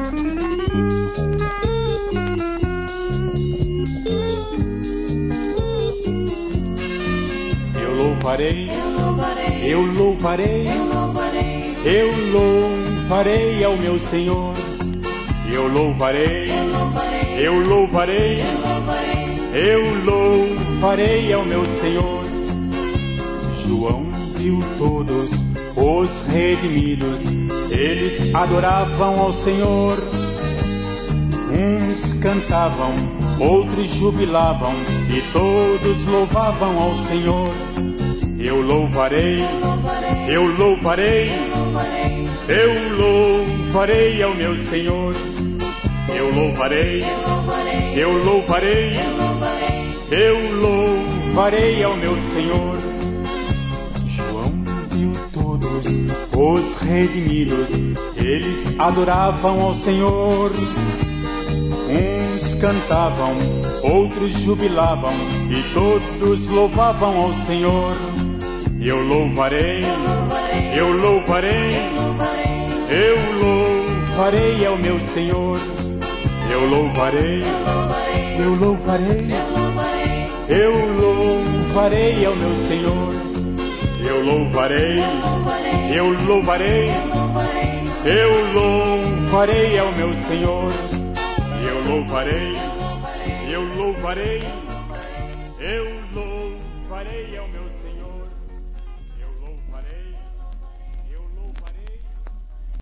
Eu louvarei, eu louvarei, eu louvarei ao meu Senhor. Eu louvarei, eu louvarei, eu louvarei ao meu Senhor. João viu todos os redimidos, eles adoravam ao Senhor. Uns cantavam, outros jubilavam, e todos louvavam ao Senhor. Eu louvarei, eu louvarei, eu louvarei ao meu Senhor. Eu louvarei, eu louvarei, eu louvarei ao meu Senhor. João viu todos os redimidos, eles adoravam ao Senhor. Uns cantavam, outros jubilavam, e todos louvavam ao Senhor. Eu louvarei, eu louvarei, eu louvarei ao meu Senhor. Eu louvarei, eu louvarei, eu louvarei ao meu Senhor. Eu louvarei, eu louvarei, eu louvarei ao meu Senhor. Eu louvarei, eu louvarei, eu louvarei ao meu Senhor.